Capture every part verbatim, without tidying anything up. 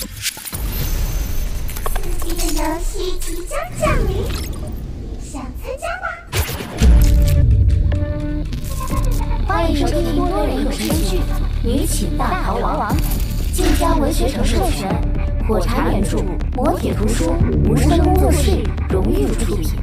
刺激的游戏即将降临，想参加吗？ 欢迎收听多人有声剧《女寝大逃亡》，晋江文学城授权，火柴原著，磨铁图书，无声工作室荣誉出品。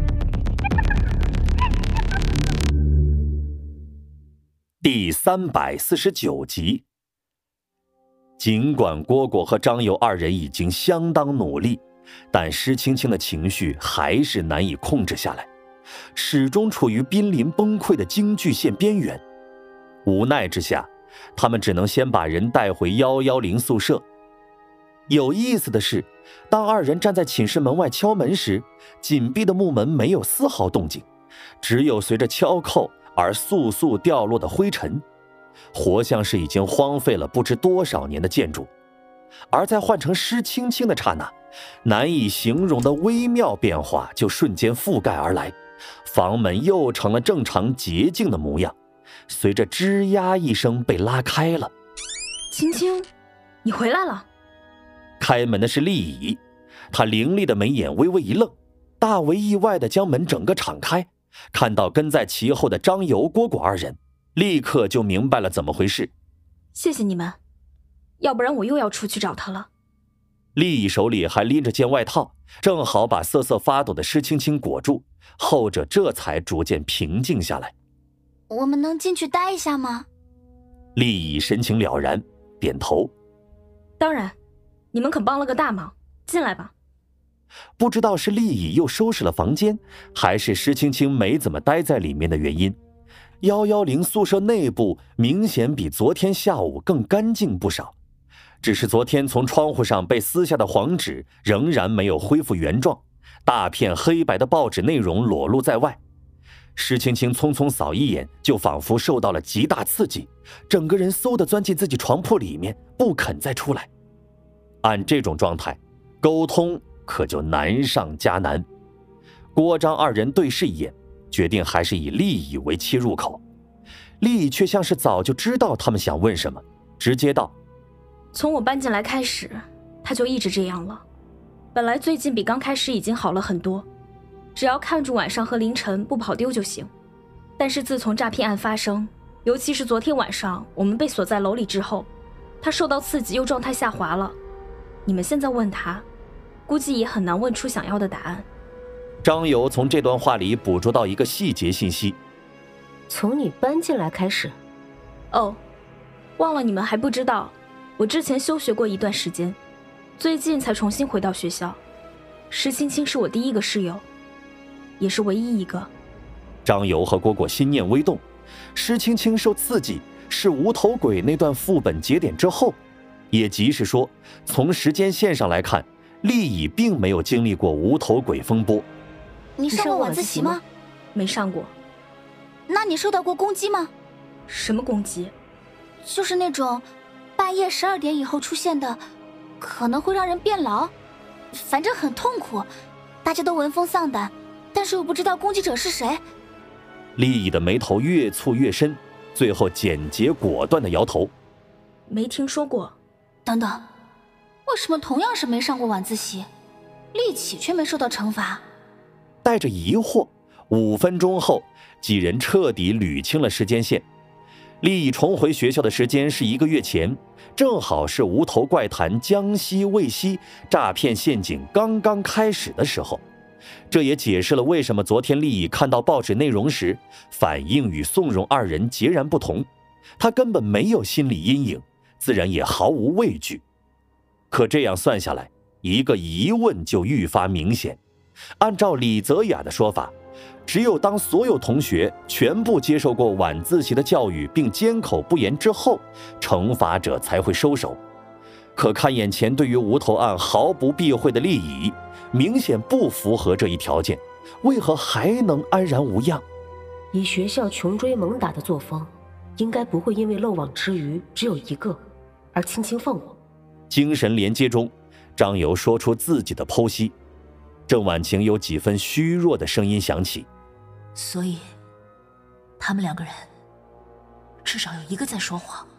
第三百四十九集。尽管蝈蝈和张游二人已经相当努力，但施青青的情绪还是难以控制下来，始终处于濒临崩溃的京剧线边缘。无奈之下，他们只能先把人带回一一零宿舍。有意思的是，当二人站在寝室门外敲门时，紧闭的木门没有丝毫动静，只有随着敲扣而簌簌掉落的灰尘，活像是已经荒废了不知多少年的建筑。而在换成施青青的刹那，难以形容的微妙变化就瞬间覆盖而来，房门又成了正常洁净的模样，随着吱呀一声被拉开了。 青青，你回来了。 开门的是厉乙，他凌厉的眉眼微微一愣，大为意外地将门整个敞开，看到跟在其后的张游、蝈蝈二人，立刻就明白了怎么回事。 谢谢你们，要不然我又要出去找他了。 厉乙手里还拎着件外套，正好把瑟瑟发抖的施青青裹住，后者这才逐渐平静下来。 我们能进去待一下吗？ 厉乙神情了然，点头。 当然，你们可帮了个大忙，进来吧。 不知道是厉乙又收拾了房间，还是施青青没怎么待在里面的原因，一一零宿舍内部明显比昨天下午更干净不少，只是昨天从窗户上被撕下的黄纸仍然没有恢复原状，大片黑白的报纸内容裸露在外。施青青匆匆扫一眼，就仿佛受到了极大刺激，整个人嗖地钻进自己床铺里面，不肯再出来。按这种状态，沟通可就难上加难。郭张二人对视一眼，决定还是以厉乙为切入口。厉乙却像是早就知道他们想问什么，直接道： 从我搬进来开始，他就一直这样了。本来最近比刚开始已经好了很多，只要看住晚上和凌晨不跑丢就行。但是自从诈骗案发生，尤其是昨天晚上我们被锁在楼里之后，他受到刺激又状态下滑了。你们现在问他，估计也很难问出想要的答案。 张游从这段话里捕捉到一个细节信息： 从你搬进来开始。 哦，忘了你们还不知道，我之前休学过一段时间，最近才重新回到学校。施青青是我第一个室友，也是唯一一个。 张游和蝈蝈心念微动，施青青受刺激是无头鬼那段副本节点之后，也即是说，从时间线上来看，厉乙并没有经历过无头鬼风波。 你上过晚自习吗？ 没上过。 那你受到过攻击吗？ 什么攻击？ 就是那种半夜十二点以后出现的，可能会让人变老，反正很痛苦，大家都闻风丧胆，但是又不知道攻击者是谁。 厉乙的眉头越蹙越深，最后简洁果断地摇头： 没听说过。 等等，为什么同样是没上过晚自习，厉启却没受到惩罚？ 带着疑惑，五分钟后，几人彻底捋清了时间线。厉乙重回学校的时间是一个月前，正好是无头怪谈江西卫西诈骗陷阱刚刚开始的时候。这也解释了为什么昨天厉乙看到报纸内容时，反应与宋荣二人截然不同。他根本没有心理阴影，自然也毫无畏惧。可这样算下来，一个疑问就愈发明显。按照李泽雅的说法，只有当所有同学全部接受过晚自习的教育并缄口不言之后，惩罚者才会收手。可看眼前对于无头案毫不避讳的厉乙，明显不符合这一条件，为何还能安然无恙？ 以学校穷追猛打的作风，应该不会因为漏网之鱼只有一个而轻轻放过。 精神连接中，张游说出自己的剖析。郑婉晴有几分虚弱的声音响起： 所以他们两个人至少有一个在说谎。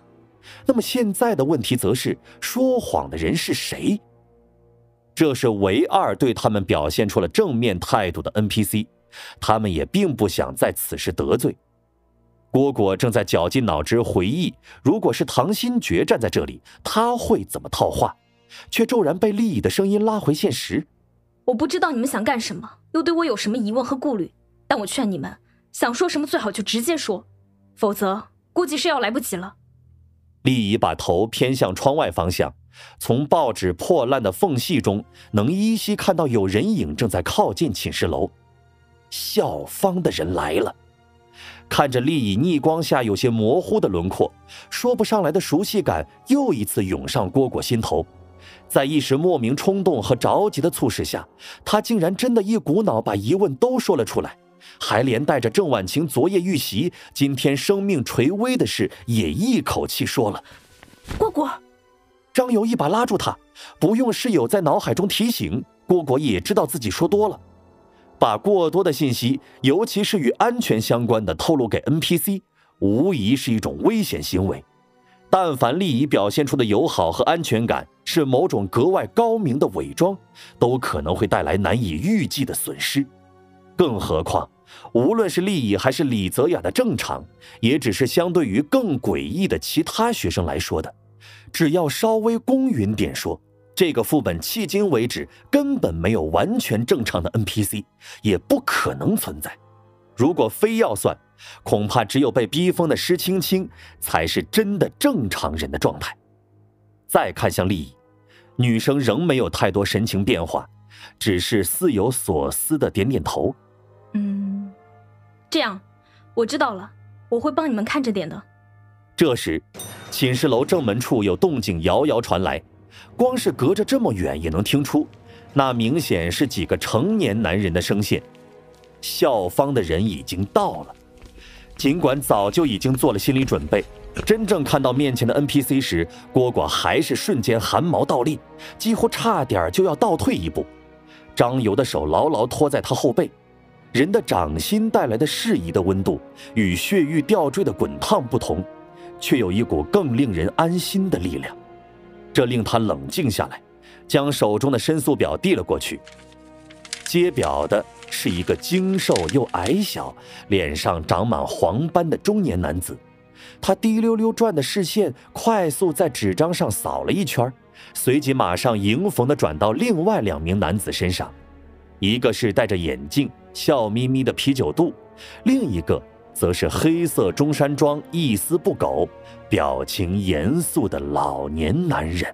那么现在的问题则是说谎的人是谁？这是唯二对他们表现出了正面态度的 N P C， 他们也并不想在此时得罪。蝈蝈正在绞尽脑汁回忆，如果是唐新觉站在这里，他会怎么套话，却骤然被厉蚁的声音拉回现实。 我不知道你们想干什么，又对我有什么疑问和顾虑，但我劝你们，想说什么最好就直接说，否则估计是要来不及了。 厉蚁把头偏向窗外方向，从报纸破烂的缝隙中能依稀看到有人影正在靠近寝室楼。校方的人来了。看着厉蚁逆光下有些模糊的轮廓，说不上来的熟悉感又一次涌上蝈蝈心头。在一时莫名冲动和着急的促使下，他竟然真的一股脑把疑问都说了出来，还连带着郑婉晴昨夜遇袭，今天生命垂危的事也一口气说了。 蝈蝈， 张游一把拉住他，不用室友在脑海中提醒，蝈蝈也知道自己说多了。把过多的信息，尤其是与安全相关的透露给 N P C， 无疑是一种危险行为。但凡厉蚁表现出的友好和安全感是某种格外高明的伪装，都可能会带来难以预计的损失。更何况，无论是厉蚁还是李泽雅的正常，也只是相对于更诡异的其他学生来说的。只要稍微公允点说，这个副本迄今为止根本没有完全正常的 N P C， 也不可能存在。如果非要算，恐怕只有被逼疯的施青青才是真的正常人的状态。再看向厉蚁，女生仍没有太多神情变化，只是似有所思的点点头。 嗯，这样，我知道了，我会帮你们看着点的。 这时，寝室楼正门处有动静遥遥传来，光是隔着这么远也能听出，那明显是几个成年男人的声线。校方的人已经到了，尽管早就已经做了心理准备，真正看到面前的 N P C 时，蝈蝈还是瞬间汗毛倒立，几乎差点就要倒退一步。张游的手牢牢托在他后背，人的掌心带来的适宜的温度，与血域吊坠的滚烫不同，却有一股更令人安心的力量。这令他冷静下来，将手中的申诉表递了过去。接表的是一个精瘦又矮小，脸上长满黄斑的中年男子。他滴溜溜转的视线快速在纸张上扫了一圈，随即马上迎逢地转到另外两名男子身上。一个是戴着眼镜笑眯眯的啤酒肚，另一个则是黑色中山装一丝不苟，表情严肃的老年男人。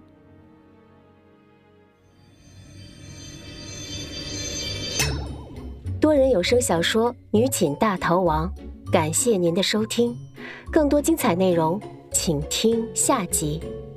多人有声小说《女寝大逃亡》，感谢您的收听，更多精彩内容请听下集。